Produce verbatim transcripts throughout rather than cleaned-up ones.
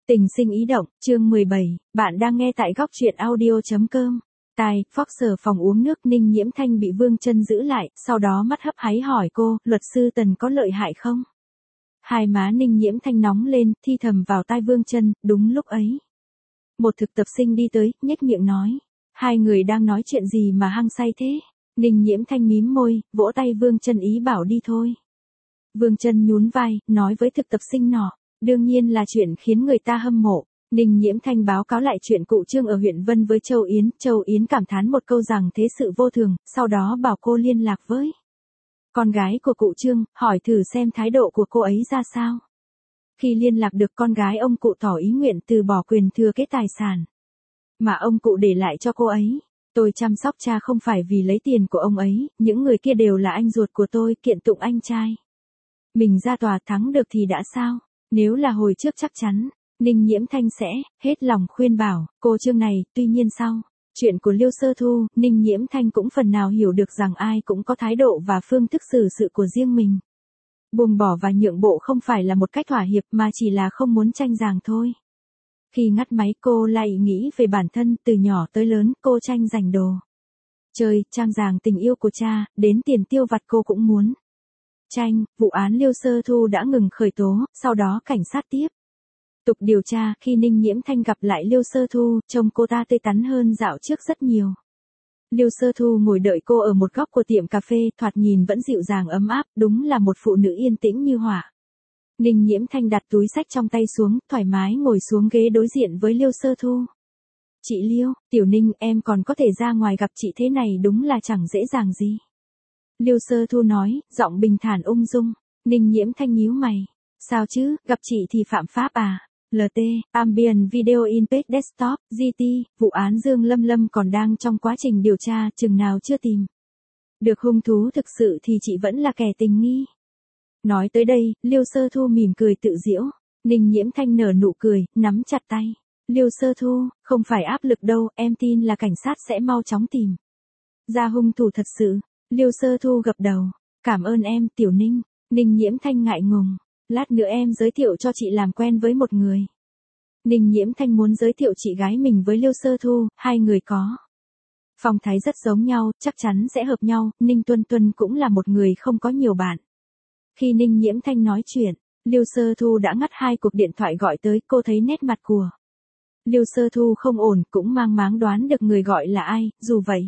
Tình sinh ý động, chương mười bảy, bạn đang nghe tại góc truyện audio.com. Tài, Fox phòng uống nước Ninh Nhiễm Thanh bị Vương Chân giữ lại, sau đó mắt hấp háy hỏi cô, luật sư Tần có lợi hại không? Hai má Ninh Nhiễm Thanh nóng lên, thi thầm vào tai Vương Chân, đúng lúc ấy. Một thực tập sinh đi tới, nhếch miệng nói. Hai người đang nói chuyện gì mà hăng say thế? Ninh Nhiễm Thanh mím môi, vỗ tay Vương Chân ý bảo đi thôi. Vương Chân nhún vai, nói với thực tập sinh nọ. Đương nhiên là chuyện khiến người ta hâm mộ. Ninh Nhiễm Thanh báo cáo lại chuyện cụ Trương ở huyện Vân với Châu Yến. Châu Yến cảm thán một câu rằng thế sự vô thường, sau đó bảo cô liên lạc với con gái của cụ Trương, hỏi thử xem thái độ của cô ấy ra sao. Khi liên lạc được con gái ông cụ tỏ ý nguyện từ bỏ quyền thừa kế tài sản mà ông cụ để lại cho cô ấy. Tôi chăm sóc cha không phải vì lấy tiền của ông ấy, những người kia đều là anh ruột của tôi, kiện tụng anh trai. Mình ra tòa thắng được thì đã sao? Nếu là hồi trước chắc chắn, Ninh Nhiễm Thanh sẽ hết lòng khuyên bảo cô Trương này, tuy nhiên sau chuyện của Liêu Sơ Thu, Ninh Nhiễm Thanh cũng phần nào hiểu được rằng ai cũng có thái độ và phương thức xử sự của riêng mình. Buông bỏ và nhượng bộ không phải là một cách thỏa hiệp mà chỉ là không muốn tranh giành thôi. Khi ngắt máy cô lại nghĩ về bản thân, từ nhỏ tới lớn cô tranh giành đồ chơi, trang giàng tình yêu của cha, đến tiền tiêu vặt cô cũng muốn tranh. Vụ án Liêu Sơ Thu đã ngừng khởi tố, sau đó cảnh sát tiếp tục điều tra. Khi Ninh Nhiễm Thanh gặp lại Liêu Sơ Thu, trông cô ta tươi tắn hơn dạo trước rất nhiều. Liêu Sơ Thu ngồi đợi cô ở một góc của tiệm cà phê, thoạt nhìn vẫn dịu dàng ấm áp, đúng là một phụ nữ yên tĩnh như hỏa. Ninh Nhiễm Thanh đặt túi xách trong tay xuống, thoải mái ngồi xuống ghế đối diện với Liêu Sơ Thu. Chị Liêu, Tiểu Ninh, em còn có thể ra ngoài gặp chị thế này đúng là chẳng dễ dàng gì. Liêu Sơ Thu nói, giọng bình thản ung dung. Ninh Nhiễm Thanh nhíu mày. Sao chứ, gặp chị thì phạm pháp à? lờ tê, Ambient Video in Page Desktop, giê tê, vụ án Dương Lâm Lâm còn đang trong quá trình điều tra, chừng nào chưa tìm được hung thú thực sự thì chị vẫn là kẻ tình nghi. Nói tới đây, Liêu Sơ Thu mỉm cười tự giễu. Ninh Nhiễm Thanh nở nụ cười, nắm chặt tay. Liêu Sơ Thu, không phải áp lực đâu, em tin là cảnh sát sẽ mau chóng tìm ra hung thủ thật sự. Liêu Sơ Thu gật đầu. Cảm ơn em, Tiểu Ninh. Ninh Nhiễm Thanh ngại ngùng. Lát nữa em giới thiệu cho chị làm quen với một người. Ninh Nhiễm Thanh muốn giới thiệu chị gái mình với Liêu Sơ Thu, hai người có phong thái rất giống nhau, chắc chắn sẽ hợp nhau. Ninh Tuân Tuân cũng là một người không có nhiều bạn. Khi Ninh Nhiễm Thanh nói chuyện, Liêu Sơ Thu đã ngắt hai cuộc điện thoại gọi tới, cô thấy nét mặt của Liêu Sơ Thu không ổn, cũng mang máng đoán được người gọi là ai, dù vậy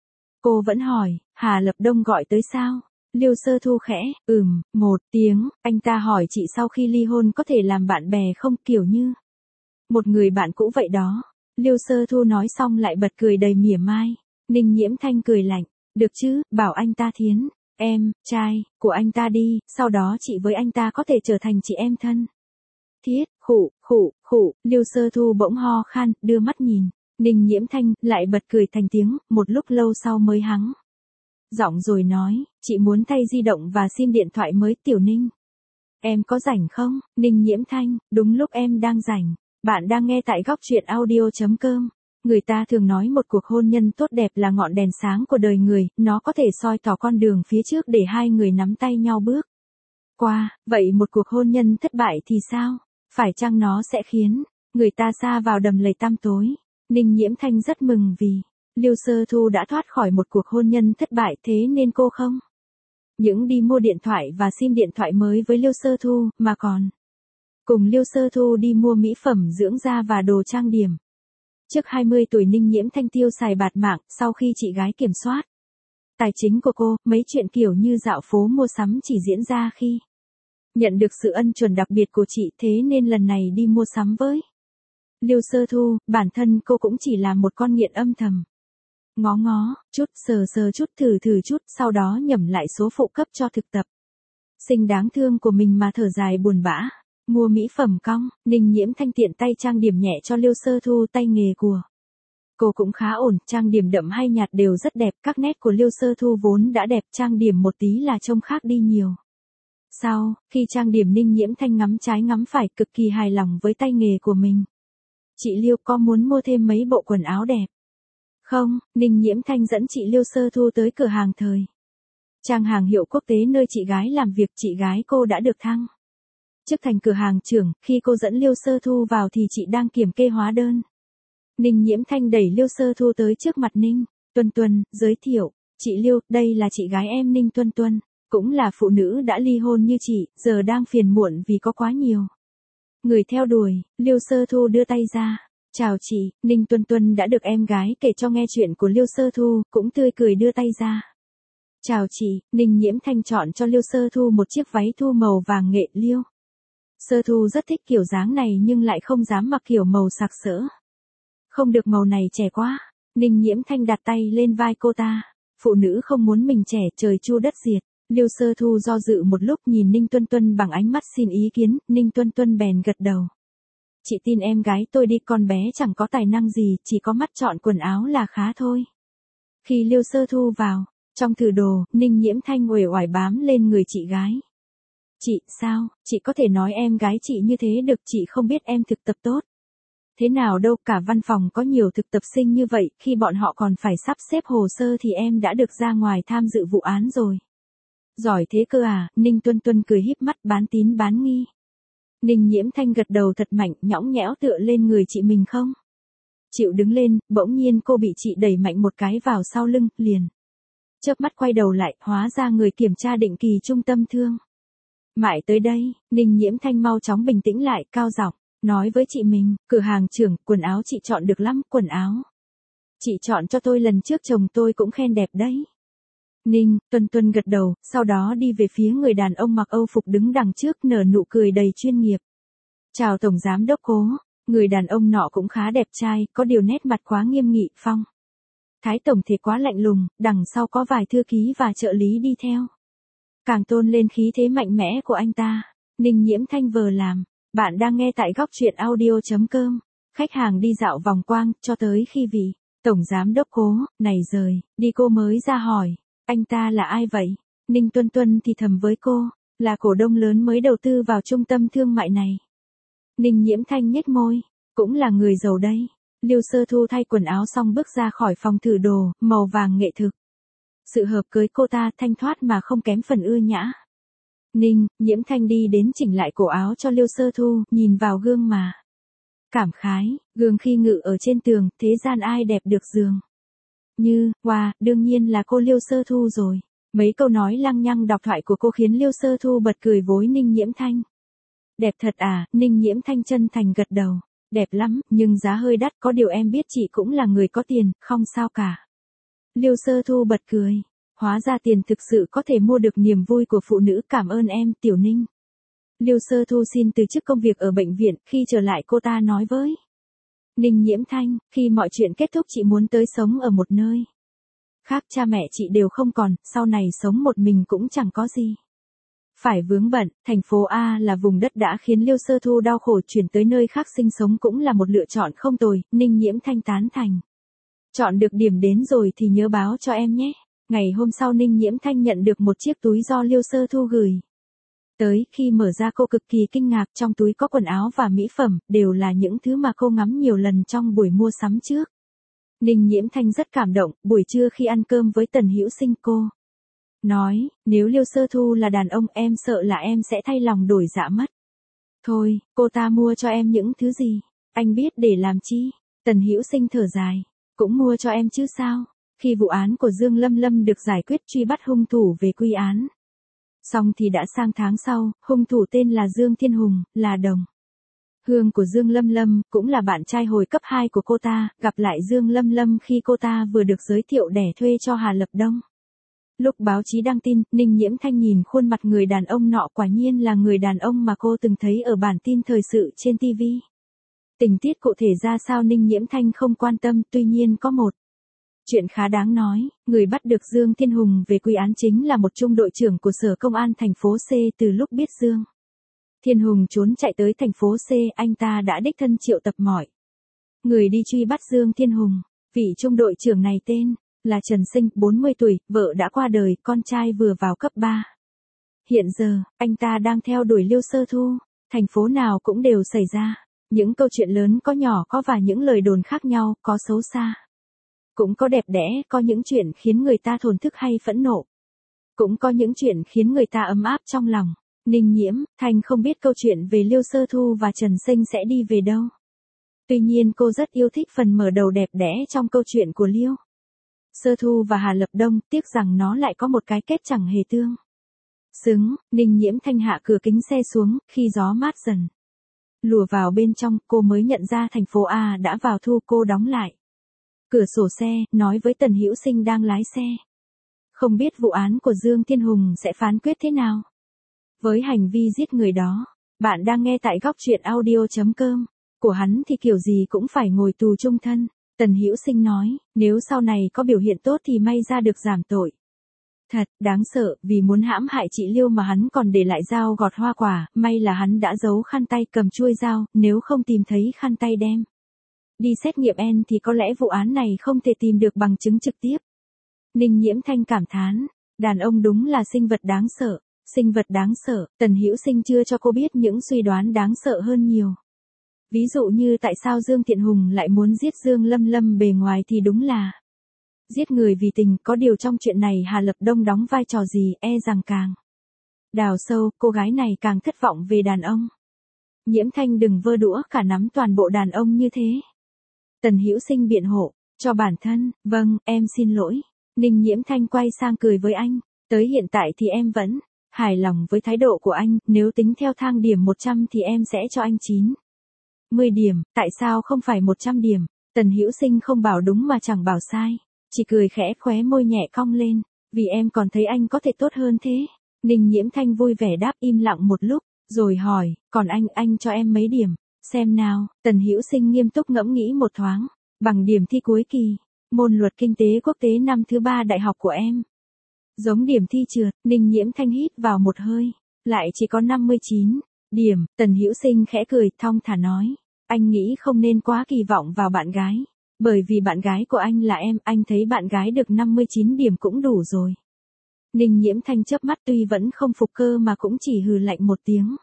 cô vẫn hỏi, Hà Lập Đông gọi tới sao? Liêu Sơ Thu khẽ, ừm, một tiếng, anh ta hỏi chị sau khi ly hôn có thể làm bạn bè không, kiểu như một người bạn cũ vậy đó. Liêu Sơ Thu nói xong lại bật cười đầy mỉa mai. Ninh Nhiễm Thanh cười lạnh, được chứ, bảo anh ta thiến, em, trai, của anh ta đi, sau đó chị với anh ta có thể trở thành chị em thân thiết. Khụ, khụ, khụ, Liêu Sơ Thu bỗng ho khan, đưa mắt nhìn Ninh Nhiễm Thanh, lại bật cười thành tiếng, một lúc lâu sau mới hắng giọng rồi nói, chị muốn thay di động và sim điện thoại mới. Tiểu Ninh, em có rảnh không? Ninh Nhiễm Thanh, đúng lúc em đang rảnh. Bạn đang nghe tại góc truyện audio.com. Người ta thường nói một cuộc hôn nhân tốt đẹp là ngọn đèn sáng của đời người, nó có thể soi tỏ con đường phía trước để hai người nắm tay nhau bước qua. Vậy một cuộc hôn nhân thất bại thì sao? Phải chăng nó sẽ khiến người ta sa vào đầm lầy tăm tối? Ninh Nhiễm Thanh rất mừng vì Liêu Sơ Thu đã thoát khỏi một cuộc hôn nhân thất bại, thế nên cô không những đi mua điện thoại và sim điện thoại mới với Liêu Sơ Thu, mà còn cùng Liêu Sơ Thu đi mua mỹ phẩm dưỡng da và đồ trang điểm. Trước hai mươi tuổi Ninh Nhiễm Thanh tiêu xài bạt mạng, sau khi chị gái kiểm soát tài chính của cô, mấy chuyện kiểu như dạo phố mua sắm chỉ diễn ra khi nhận được sự ân chuẩn đặc biệt của chị, thế nên lần này đi mua sắm với Liêu Sơ Thu, bản thân cô cũng chỉ là một con nghiện âm thầm. Ngó ngó, chút, sờ sờ chút, thử thử chút, sau đó nhẩm lại số phụ cấp cho thực tập sinh đáng thương của mình mà thở dài buồn bã. Mua mỹ phẩm cong, Ninh Nhiễm Thanh tiện tay trang điểm nhẹ cho Liêu Sơ Thu, tay nghề của cô cũng khá ổn, trang điểm đậm hay nhạt đều rất đẹp, các nét của Liêu Sơ Thu vốn đã đẹp, trang điểm một tí là trông khác đi nhiều. Sau, khi trang điểm Ninh Nhiễm Thanh ngắm trái ngắm phải, cực kỳ hài lòng với tay nghề của mình. Chị Liêu, có muốn mua thêm mấy bộ quần áo đẹp không? Ninh Nhiễm Thanh dẫn chị Liêu Sơ Thu tới cửa hàng thời trang hàng hiệu quốc tế nơi chị gái làm việc. Chị gái cô đã được thăng Chức thành cửa hàng trưởng, khi cô dẫn Liêu Sơ Thu vào thì chị đang kiểm kê hóa đơn. Ninh Nhiễm Thanh đẩy Liêu Sơ Thu tới trước mặt Ninh Tuân Tuân, giới thiệu, chị Liêu, đây là chị gái em Ninh Tuân Tuân, cũng là phụ nữ đã ly hôn như chị, giờ đang phiền muộn vì có quá nhiều người theo đuổi. Liêu Sơ Thu đưa tay ra, chào chị. Ninh Tuân Tuân đã được em gái kể cho nghe chuyện của Liêu Sơ Thu, cũng tươi cười đưa tay ra. Chào chị. Ninh Nhiễm Thanh chọn cho Liêu Sơ Thu một chiếc váy thu màu vàng nghệ. Liêu Sơ Thu rất thích kiểu dáng này nhưng lại không dám mặc kiểu màu sặc sỡ. Không được, màu này trẻ quá. Ninh Nhiễm Thanh đặt tay lên vai cô ta. Phụ nữ không muốn mình trẻ, trời chu đất diệt. Liêu Sơ Thu do dự một lúc, nhìn Ninh Tuân Tuân bằng ánh mắt xin ý kiến. Ninh Tuân Tuân bèn gật đầu. Chị tin em gái tôi đi, con bé chẳng có tài năng gì, chỉ có mắt chọn quần áo là khá thôi. Khi Liêu Sơ Thu vào trong thử đồ, Ninh Nhiễm Thanh uể oải bám lên người chị gái. Chị, sao, chị có thể nói em gái chị như thế được, chị không biết em thực tập tốt. Thế nào đâu, cả văn phòng có nhiều thực tập sinh như vậy, khi bọn họ còn phải sắp xếp hồ sơ thì em đã được ra ngoài tham dự vụ án rồi. Giỏi thế cơ à? Ninh Tuân Tuân cười híp mắt, bán tín bán nghi. Ninh Nhiễm Thanh gật đầu thật mạnh, nhõng nhẽo tựa lên người chị mình không chịu đứng lên. Bỗng nhiên cô bị chị đẩy mạnh một cái vào sau lưng, liền chớp mắt quay đầu lại, hóa ra người kiểm tra định kỳ trung tâm thương mại tới đây. Ninh Nhiễm Thanh mau chóng bình tĩnh lại, cao giọng nói với chị mình, cửa hàng trưởng, quần áo chị chọn được lắm, quần áo chị chọn cho tôi lần trước chồng tôi cũng khen đẹp đấy. Ninh Tuân Tuân gật đầu, sau đó đi về phía người đàn ông mặc Âu phục đứng đằng trước, nở nụ cười đầy chuyên nghiệp. Chào Tổng Giám Đốc Cố. Người đàn ông nọ cũng khá đẹp trai, có điều nét mặt quá nghiêm nghị, phong thái tổng thì quá lạnh lùng, đằng sau có vài thư ký và trợ lý đi theo, càng tôn lên khí thế mạnh mẽ của anh ta. Ninh Nhiễm Thanh vờ làm. Bạn đang nghe tại góc truyện audio chấm com. Khách hàng đi dạo vòng quang, cho tới khi vị Tổng Giám Đốc Cố này rời đi cô mới ra hỏi, anh ta là ai vậy? Ninh Tuân Tuân thì thầm với cô, là cổ đông lớn mới đầu tư vào trung tâm thương mại này. Ninh Nhiễm Thanh nhếch môi, cũng là người giàu đây. Liêu Sơ Thu thay quần áo xong bước ra khỏi phòng thử đồ, màu vàng nghệ thực. Sự hợp cưới cô ta thanh thoát mà không kém phần ưa nhã. Ninh Nhiễm Thanh đi đến chỉnh lại cổ áo cho Liêu Sơ Thu, nhìn vào gương mà cảm khái, gương khi ngự ở trên tường, thế gian ai đẹp được giường như, wow, đương nhiên là cô Liêu Sơ Thu rồi. Mấy câu nói lăng nhăng đọc thoại của cô khiến Liêu Sơ Thu bật cười với Ninh Nhiễm Thanh. Đẹp thật à? Ninh Nhiễm Thanh chân thành gật đầu. Đẹp lắm, nhưng giá hơi đắt, có điều em biết chị cũng là người có tiền, không sao cả. Liêu Sơ Thu bật cười. Hóa ra tiền thực sự có thể mua được niềm vui của phụ nữ, cảm ơn em, Tiểu Ninh. Liêu Sơ Thu xin từ chức công việc ở bệnh viện, khi trở lại cô ta nói với Ninh Nhiễm Thanh, khi mọi chuyện kết thúc chị muốn tới sống ở một nơi khác, cha mẹ chị đều không còn, sau này sống một mình cũng chẳng có gì phải vướng bận. Thành phố A là vùng đất đã khiến Liêu Sơ Thu đau khổ, chuyển tới nơi khác sinh sống cũng là một lựa chọn không tồi. Ninh Nhiễm Thanh tán thành. Chọn được điểm đến rồi thì nhớ báo cho em nhé. Ngày hôm sau Ninh Nhiễm Thanh nhận được một chiếc túi do Liêu Sơ Thu gửi tới, khi mở ra cô cực kỳ kinh ngạc, trong túi có quần áo và mỹ phẩm, đều là những thứ mà cô ngắm nhiều lần trong buổi mua sắm trước. Ninh Nhiễm Thanh rất cảm động. Buổi trưa khi ăn cơm với Tần Hữu Sinh, cô nói, nếu Liêu Sơ Thu là đàn ông em sợ là em sẽ thay lòng đổi dạ mất. Thôi, cô ta mua cho em những thứ gì, anh biết để làm chi. Tần Hữu Sinh thở dài, cũng mua cho em chứ sao. Khi vụ án của Dương Lâm Lâm được giải quyết, truy bắt hung thủ về quy án xong thì đã sang tháng sau, hung thủ tên là Dương Thiên Hùng, là đồng hương của Dương Lâm Lâm, cũng là bạn trai hồi cấp hai của cô ta, gặp lại Dương Lâm Lâm khi cô ta vừa được giới thiệu đẻ thuê cho Hà Lập Đông. Lúc báo chí đăng tin, Ninh Nhiễm Thanh nhìn khuôn mặt người đàn ông nọ, quả nhiên là người đàn ông mà cô từng thấy ở bản tin thời sự trên ti vi. Tình tiết cụ thể ra sao Ninh Nhiễm Thanh không quan tâm, tuy nhiên có một chuyện khá đáng nói, người bắt được Dương Thiên Hùng về quy án chính là một trung đội trưởng của Sở Công an thành phố C. Từ lúc biết Dương Thiên Hùng trốn chạy tới thành phố C, anh ta đã đích thân triệu tập mọi người đi truy bắt Dương Thiên Hùng. Vị trung đội trưởng này tên là Trần Sinh, bốn mươi tuổi, vợ đã qua đời, con trai vừa vào cấp ba. Hiện giờ, anh ta đang theo đuổi Liêu Sơ Thu, thành phố nào cũng đều xảy ra những câu chuyện lớn, có nhỏ có, và những lời đồn khác nhau, có xấu xa, cũng có đẹp đẽ, có những chuyện khiến người ta thổn thức hay phẫn nộ, cũng có những chuyện khiến người ta ấm áp trong lòng. Ninh Nhiễm Thanh không biết câu chuyện về Liêu Sơ Thu và Trần Sinh sẽ đi về đâu. Tuy nhiên cô rất yêu thích phần mở đầu đẹp đẽ trong câu chuyện của Liêu Sơ Thu và Hà Lập Đông, tiếc rằng nó lại có một cái kết chẳng hề tương xứng. Ninh Nhiễm Thanh hạ cửa kính xe xuống, khi gió mát dần lùa vào bên trong, cô mới nhận ra thành phố A đã vào thu. Cô đóng lại cửa sổ xe, nói với Tần Hữu Sinh đang lái xe. Không biết vụ án của Dương Thiên Hùng sẽ phán quyết thế nào với hành vi giết người đó. Bạn đang nghe tại góc truyện audio chấm com. Của hắn thì kiểu gì cũng phải ngồi tù chung thân. Tần Hữu Sinh nói, nếu sau này có biểu hiện tốt thì may ra được giảm tội. Thật, đáng sợ, vì muốn hãm hại chị Liêu mà hắn còn để lại dao gọt hoa quả, may là hắn đã giấu khăn tay cầm chuôi dao, nếu không tìm thấy khăn tay đem đi xét nghiệm en thì có lẽ vụ án này không thể tìm được bằng chứng trực tiếp. Ninh Nhiễm Thanh cảm thán, đàn ông đúng là sinh vật đáng sợ, sinh vật đáng sợ. Tần Hữu Sinh chưa cho cô biết những suy đoán đáng sợ hơn nhiều. Ví dụ như tại sao Dương Thiện Hùng lại muốn giết Dương Lâm Lâm, bề ngoài thì đúng là giết người vì tình, có điều trong chuyện này Hà Lập Đông đóng vai trò gì, e rằng càng đào sâu, cô gái này càng thất vọng về đàn ông. Nhiễm Thanh đừng vơ đũa cả nắm toàn bộ đàn ông như thế. Tần Hữu Sinh biện hộ cho bản thân, vâng, em xin lỗi. Ninh Nhiễm Thanh quay sang cười với anh, tới hiện tại thì em vẫn hài lòng với thái độ của anh, nếu tính theo thang điểm một trăm thì em sẽ cho anh chín mươi điểm, tại sao không phải một trăm điểm? Tần Hữu Sinh không bảo đúng mà chẳng bảo sai, chỉ cười khẽ, khóe môi nhẹ cong lên, vì em còn thấy anh có thể tốt hơn thế. Ninh Nhiễm Thanh vui vẻ đáp, im lặng một lúc, rồi hỏi, còn anh, anh cho em mấy điểm? Xem nào. Tần Hữu Sinh nghiêm túc ngẫm nghĩ một thoáng, bằng điểm thi cuối kỳ môn luật kinh tế quốc tế năm thứ ba đại học của em. Giống điểm thi trượt. Ninh Nhiễm Thanh hít vào một hơi, lại chỉ có năm mươi chín điểm. Tần Hữu Sinh khẽ cười, thong thả nói, anh nghĩ không nên quá kỳ vọng vào bạn gái, bởi vì bạn gái của anh là em, anh thấy bạn gái được năm mươi chín điểm cũng đủ rồi. Ninh Nhiễm Thanh chớp mắt, tuy vẫn không phục cơ mà cũng chỉ hừ lạnh một tiếng.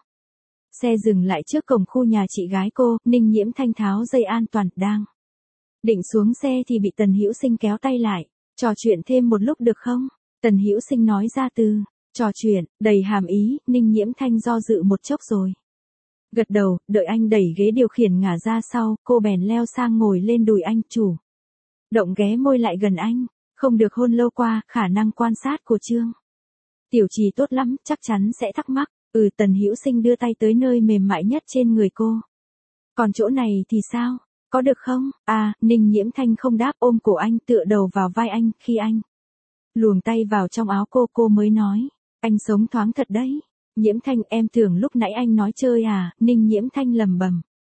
Xe dừng lại trước cổng khu nhà chị gái cô, Ninh Nhiễm Thanh tháo dây an toàn, đang định xuống xe thì bị Tần Hữu Sinh kéo tay lại, trò chuyện thêm một lúc được không? Tần Hữu Sinh nói ra từ trò chuyện đầy hàm ý. Ninh Nhiễm Thanh do dự một chốc rồi gật đầu, đợi anh đẩy ghế điều khiển ngả ra sau, cô bèn leo sang ngồi lên đùi anh, chủ động ghé môi lại gần anh. Không được hôn lâu qua, khả năng quan sát của Trương Tiểu Trì tốt lắm, chắc chắn sẽ thắc mắc. Ừ. Tần Hữu Sinh đưa tay tới nơi mềm mại nhất trên người cô. Còn chỗ này thì sao? Có được không? À, Ninh Nhiễm Thanh không đáp, ôm cổ anh, tựa đầu vào vai anh. Khi anh luồn tay vào trong áo cô, cô mới nói, anh sống thoáng thật đấy. Nhiễm Thanh, em tưởng lúc nãy anh nói chơi à? Ninh Nhiễm Thanh lầm bầm,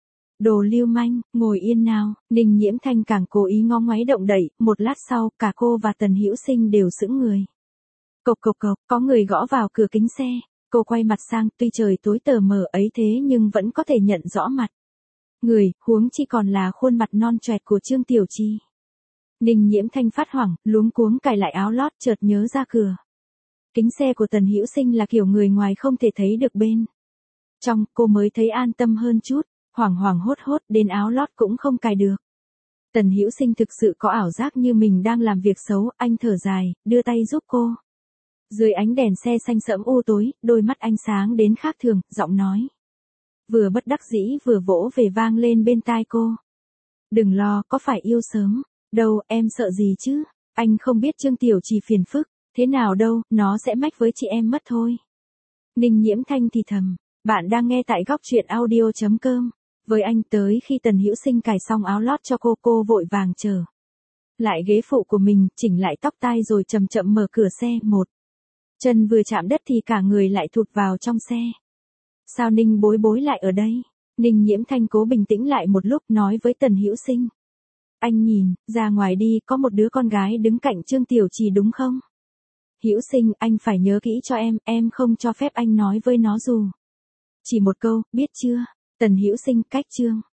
đồ lưu manh, ngồi yên nào. Ninh Nhiễm Thanh càng cố ý ngó ngoáy động đậy, một lát sau, cả cô và Tần Hữu Sinh đều sững người. Cộc cộc cộc, có người gõ vào cửa kính xe. Cô quay mặt sang, tuy trời tối tờ mờ ấy thế nhưng vẫn có thể nhận rõ mặt người, huống chi còn là khuôn mặt non choẹt của Trương Tiểu Chi. Ninh Nhiễm Thanh phát hoảng, luống cuống cài lại áo lót, chợt nhớ ra cửa kính xe của Tần Hữu Sinh là kiểu người ngoài không thể thấy được bên trong, cô mới thấy an tâm hơn chút. Hoảng hoảng hốt hốt, đến áo lót cũng không cài được. Tần Hữu Sinh thực sự có ảo giác như mình đang làm việc xấu, anh thở dài, đưa tay giúp cô. Dưới ánh đèn xe xanh sẫm u tối, đôi mắt anh sáng đến khác thường, giọng nói vừa bất đắc dĩ vừa vỗ về vang lên bên tai cô. Đừng lo, có phải yêu sớm đâu, em sợ gì chứ? Anh không biết Trương Tiểu Trì phiền phức thế nào đâu, nó sẽ mách với chị em mất thôi. Ninh Nhiễm Thanh thì thầm, bạn đang nghe tại góc truyện audio chấm com. Với anh, tới khi Tần Hữu Sinh cài xong áo lót cho cô, cô vội vàng trở lại ghế phụ của mình, chỉnh lại tóc tai rồi chậm chậm mở cửa xe. Một chân vừa chạm đất thì cả người lại thụt vào trong xe. Sao Ninh bối bối lại ở đây? Ninh Nhiễm Thanh cố bình tĩnh lại một lúc, nói với Tần Hữu Sinh, anh nhìn ra ngoài đi, có một đứa con gái đứng cạnh Trương Tiểu Trì đúng không? Hữu Sinh, anh phải nhớ kỹ cho em, em không cho phép anh nói với nó dù chỉ một câu, biết chưa? Tần Hữu Sinh, cách Trương